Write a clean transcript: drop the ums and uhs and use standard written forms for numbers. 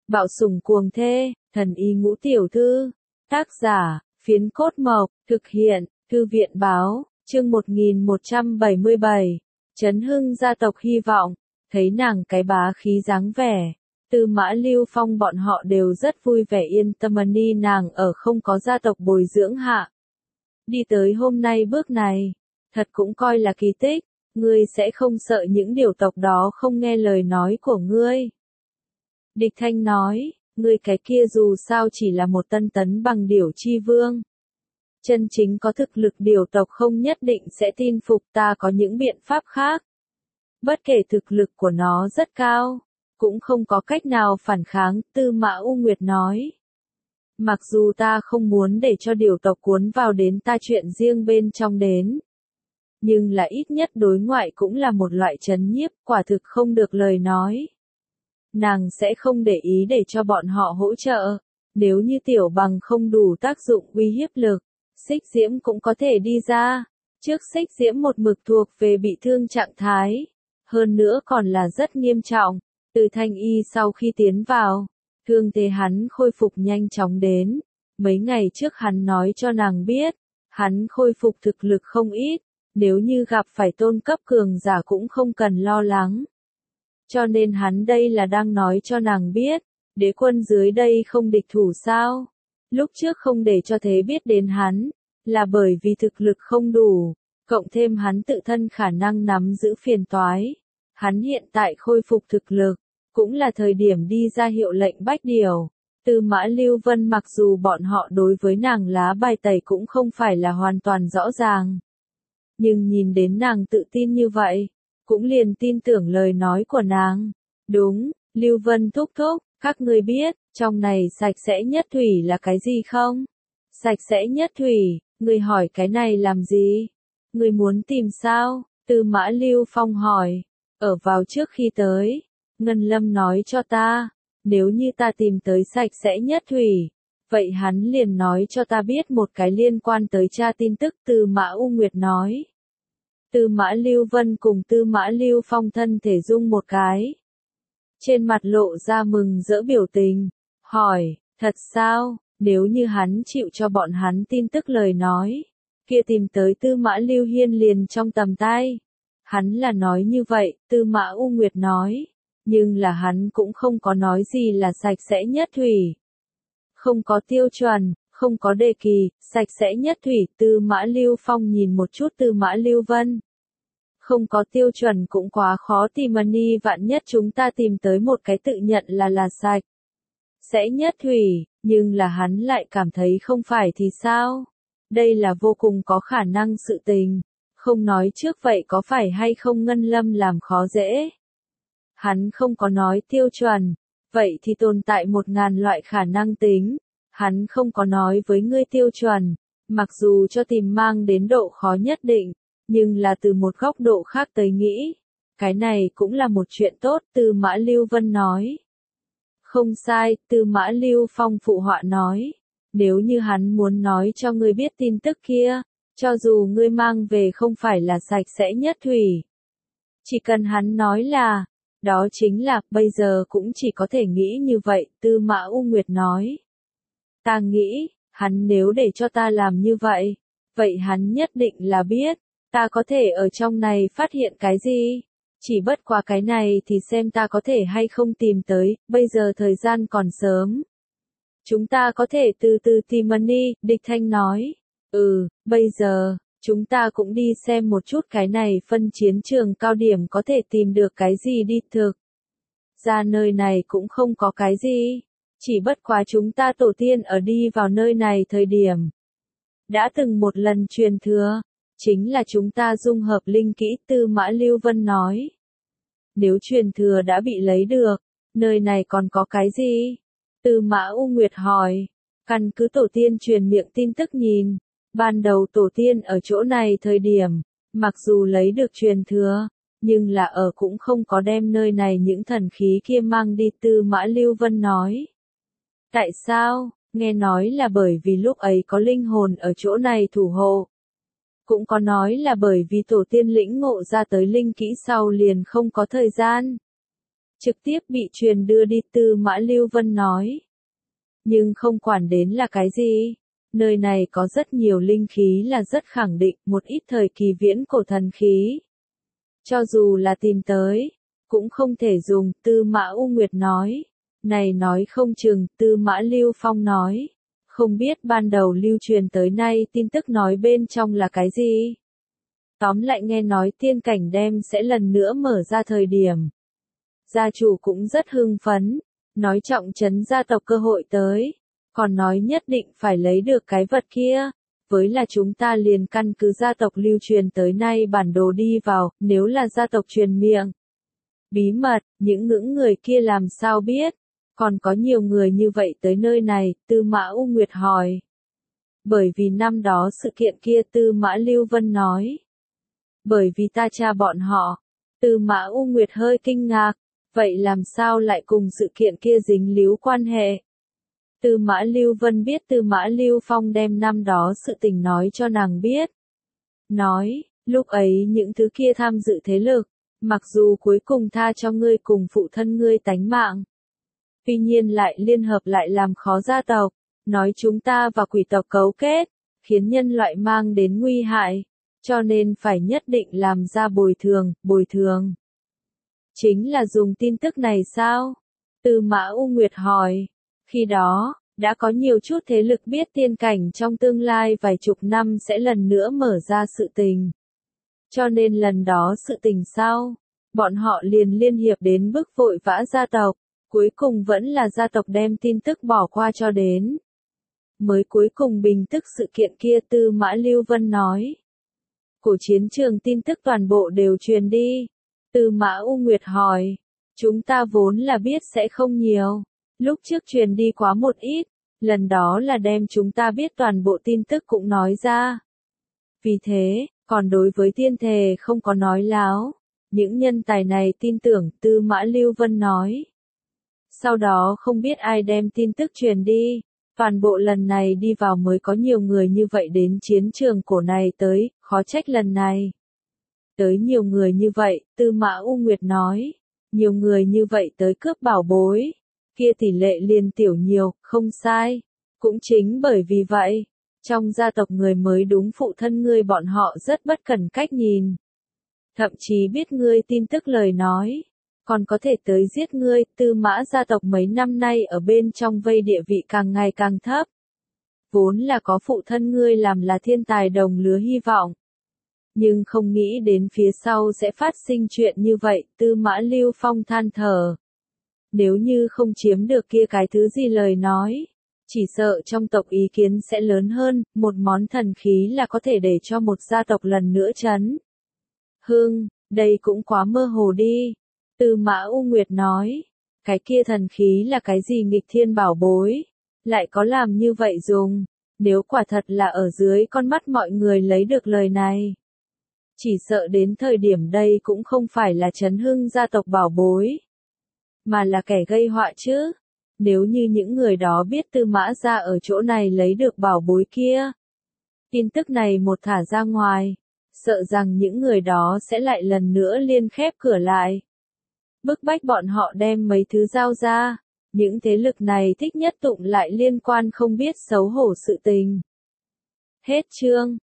Bạo sủng cuồng thê, thần y ngũ tiểu thư. Tác giả, Phiến Cốt Mộc, thực hiện, Thư viện báo, chương 1177. Trấn Hưng gia tộc hy vọng, thấy nàng cái bá khí dáng vẻ. Tư Mã Lưu Phong bọn họ đều rất vui vẻ yên tâm ni nàng ở không có gia tộc bồi dưỡng hạ. Đi tới hôm nay bước này, thật cũng coi là kỳ tích, ngươi sẽ không sợ những điều tộc đó không nghe lời nói của ngươi. Địch Thanh nói, ngươi cái kia dù sao chỉ là một tân tấn bằng điểu chi vương. Chân chính có thực lực điểu tộc không nhất định sẽ tin phục, ta có những biện pháp khác. Bất kể thực lực của nó rất cao, cũng không có cách nào phản kháng, Tư Mã U Nguyệt nói. Mặc dù ta không muốn để cho điểu tộc cuốn vào đến ta chuyện riêng bên trong đến. Nhưng là ít nhất đối ngoại cũng là một loại trấn nhiếp, quả thực không được lời nói. Nàng sẽ không để ý để cho bọn họ hỗ trợ. Nếu như Tiểu Bằng không đủ tác dụng uy hiếp lực, Xích Diễm cũng có thể đi ra. Trước Xích Diễm một mực thuộc về bị thương trạng thái. Hơn nữa còn là rất nghiêm trọng. Từ Thanh Y sau khi tiến vào, thương thế hắn khôi phục nhanh chóng đến. Mấy ngày trước hắn nói cho nàng biết, hắn khôi phục thực lực không ít. Nếu như gặp phải tôn cấp cường giả cũng không cần lo lắng. Cho nên hắn đây là đang nói cho nàng biết, đế quân dưới đây không địch thủ sao. Lúc trước không để cho thế biết đến hắn, là bởi vì thực lực không đủ, cộng thêm hắn tự thân khả năng nắm giữ phiền toái. Hắn hiện tại khôi phục thực lực, cũng là thời điểm đi ra hiệu lệnh bách điều. Tư Mã Lưu Vân mặc dù bọn họ đối với nàng lá bài tẩy cũng không phải là hoàn toàn rõ ràng. Nhưng nhìn đến nàng tự tin như vậy, cũng liền tin tưởng lời nói của nàng. Đúng, Lưu Vân thúc thúc, các ngươi biết, trong này sạch sẽ nhất thủy là cái gì không? Sạch sẽ nhất thủy, ngươi hỏi cái này làm gì? Ngươi muốn tìm sao? Tư Mã Lưu Phong hỏi. Ở vào trước khi tới, Ngân Lâm nói cho ta, nếu như ta tìm tới sạch sẽ nhất thủy, vậy hắn liền nói cho ta biết một cái liên quan tới cha tin tức. Tư Mã U Nguyệt nói. Tư Mã Lưu Vân cùng Tư Mã Lưu Phong thân thể rung một cái. Trên mặt lộ ra mừng rỡ biểu tình, hỏi, thật sao, nếu như hắn chịu cho bọn hắn tin tức lời nói, kia tìm tới Tư Mã Lưu Hiên liền trong tầm tay. Hắn là nói như vậy, Tư Mã U Nguyệt nói, nhưng là hắn cũng không có nói gì là sạch sẽ nhất thủy. Không có tiêu chuẩn, không có đề kỳ, sạch sẽ nhất thủy. Tư Mã Lưu Phong nhìn một chút Tư Mã Lưu Vân. Không có tiêu chuẩn cũng quá khó tìm ni, vạn nhất chúng ta tìm tới một cái tự nhận là sạch sẽ nhất thủy, nhưng là hắn lại cảm thấy không phải thì sao? Đây là vô cùng có khả năng sự tình. Không nói trước vậy có phải hay không Ngân Lâm làm khó dễ? Hắn không có nói tiêu chuẩn, vậy thì tồn tại 1000 loại khả năng tính. Hắn không có nói với ngươi tiêu chuẩn, mặc dù cho tìm mang đến độ khó nhất định, nhưng là từ một góc độ khác tới nghĩ. Cái này cũng là một chuyện tốt, Tư Mã Lưu Vân nói. Không sai, Tư Mã Lưu Phong phụ họa nói. Nếu như hắn muốn nói cho ngươi biết tin tức kia, cho dù ngươi mang về không phải là sạch sẽ nhất thủy. Chỉ cần hắn nói là, đó chính là, bây giờ cũng chỉ có thể nghĩ như vậy, Tư Mã U Nguyệt nói. Ta nghĩ, hắn nếu để cho ta làm như vậy, vậy hắn nhất định là biết, ta có thể ở trong này phát hiện cái gì. Chỉ bất qua cái này thì xem ta có thể hay không tìm tới, bây giờ thời gian còn sớm. Chúng ta có thể từ từ tìm ni, Địch Thanh nói. Bây giờ, chúng ta cũng đi xem một chút cái này phân chiến trường cao điểm có thể tìm được cái gì đi. Thực ra nơi này cũng không có cái gì. Chỉ bất quá chúng ta tổ tiên ở đi vào nơi này thời điểm. Đã từng một lần truyền thừa. Chính là chúng ta dung hợp linh kỹ, Tư Mã Lưu Vân nói. Nếu truyền thừa đã bị lấy được, nơi này còn có cái gì? Tư Mã U Nguyệt hỏi. Căn cứ tổ tiên truyền miệng tin tức nhìn. Ban đầu tổ tiên ở chỗ này thời điểm, mặc dù lấy được truyền thừa, nhưng là ở cũng không có đem nơi này những thần khí kia mang đi. Tư Mã Lưu Vân nói. Tại sao? Nghe nói là bởi vì lúc ấy có linh hồn ở chỗ này thủ hộ. Cũng có nói là bởi vì tổ tiên lĩnh ngộ ra tới linh kỹ sau liền không có thời gian. trực tiếp bị truyền đưa đi. Tư Mã Lưu Vân nói. Nhưng không quản đến là cái gì. Nơi này có rất nhiều linh khí là rất khẳng định, một ít thời kỳ viễn cổ thần khí. Cho dù là tìm tới, cũng không thể dùng. Tư Mã U Nguyệt nói. Này nói không chừng. Tư Mã Lưu Phong nói. Không biết ban đầu lưu truyền tới nay tin tức nói bên trong là cái gì. Tóm lại nghe nói tiên cảnh đem sẽ lần nữa mở ra thời điểm. Gia chủ cũng rất hưng phấn, nói trọng trấn gia tộc cơ hội tới, còn nói nhất định phải lấy được cái vật kia, với là chúng ta liền căn cứ gia tộc lưu truyền tới nay bản đồ đi vào, nếu là gia tộc truyền miệng. Bí mật, những ngưỡng người kia làm sao biết, còn có nhiều người như vậy tới nơi này. Tư Mã U Nguyệt hỏi. Bởi vì năm đó sự kiện kia. Tư Mã Lưu Vân nói. Bởi vì ta tra bọn họ. Tư Mã U Nguyệt hơi kinh ngạc. Vậy làm sao lại cùng sự kiện kia dính líu quan hệ? Tư Mã Lưu Vân biết Tư Mã Lưu Phong đem năm đó sự tình nói cho nàng biết. Nói, lúc ấy những thứ kia tham dự thế lực, mặc dù cuối cùng tha cho ngươi cùng phụ thân ngươi tánh mạng. Tuy nhiên lại liên hợp lại làm khó gia tộc, nói chúng ta và quỷ tộc cấu kết, khiến nhân loại mang đến nguy hại, cho nên phải nhất định làm ra bồi thường. Chính là dùng tin tức này sao? Tư Mã U Nguyệt hỏi. Khi đó, đã có nhiều chút thế lực biết tiên cảnh trong tương lai vài chục năm sẽ lần nữa mở ra sự tình. Cho nên lần đó sự tình sau, bọn họ liền liên hiệp đến bức vội vã gia tộc, cuối cùng vẫn là gia tộc đem tin tức bỏ qua cho đến. Mới cuối cùng bình tức sự kiện kia. Tư Mã Lưu Vân nói. Cổ chiến trường tin tức toàn bộ đều truyền đi. Tư Mã U Nguyệt hỏi. Chúng ta vốn là biết sẽ không nhiều. Lúc trước truyền đi quá một ít. Lần đó là đem chúng ta biết toàn bộ tin tức cũng nói ra. Vì thế, còn đối với tiên thề không có nói láo. Những nhân tài này tin tưởng. Tư Mã Lưu Vân nói. Sau đó không biết ai đem tin tức truyền đi. Toàn bộ lần này đi vào mới có nhiều người như vậy đến chiến trường cổ này tới, khó trách lần này. Tới nhiều người như vậy. Tư Mã U Nguyệt nói. Nhiều người như vậy tới cướp bảo bối. Kia tỷ lệ liền tiểu nhiều, không sai. Cũng chính bởi vì vậy, trong gia tộc người mới đúng phụ thân ngươi bọn họ rất bất cần cách nhìn. Thậm chí biết ngươi tin tức lời nói, còn có thể tới giết ngươi. Tư Mã gia tộc mấy năm nay ở bên trong vây địa vị càng ngày càng thấp. Vốn là có phụ thân ngươi làm là thiên tài đồng lứa hy vọng. Nhưng không nghĩ đến phía sau sẽ phát sinh chuyện như vậy. Tư Mã Lưu Phong than thở. Nếu như không chiếm được kia cái thứ gì lời nói, chỉ sợ trong tộc ý kiến sẽ lớn hơn. Một món thần khí là có thể để cho một gia tộc lần nữa chấn hưng, đây cũng quá mơ hồ đi. Tư Mã U Nguyệt nói. Cái kia thần khí là cái gì nghịch thiên bảo bối, lại có làm như vậy dùng. Nếu quả thật là ở dưới con mắt mọi người lấy được lời này, chỉ sợ đến thời điểm đây cũng không phải là chấn hưng gia tộc bảo bối, mà là kẻ gây họa chứ. Nếu như những người đó biết Tư Mã gia ở chỗ này lấy được bảo bối kia, tin tức này một thả ra ngoài, sợ rằng những người đó sẽ lại lần nữa liên khép cửa lại. Bức bách bọn họ đem mấy thứ giao ra. Những thế lực này thích nhất tụng lại liên quan không biết xấu hổ sự tình. Hết chương.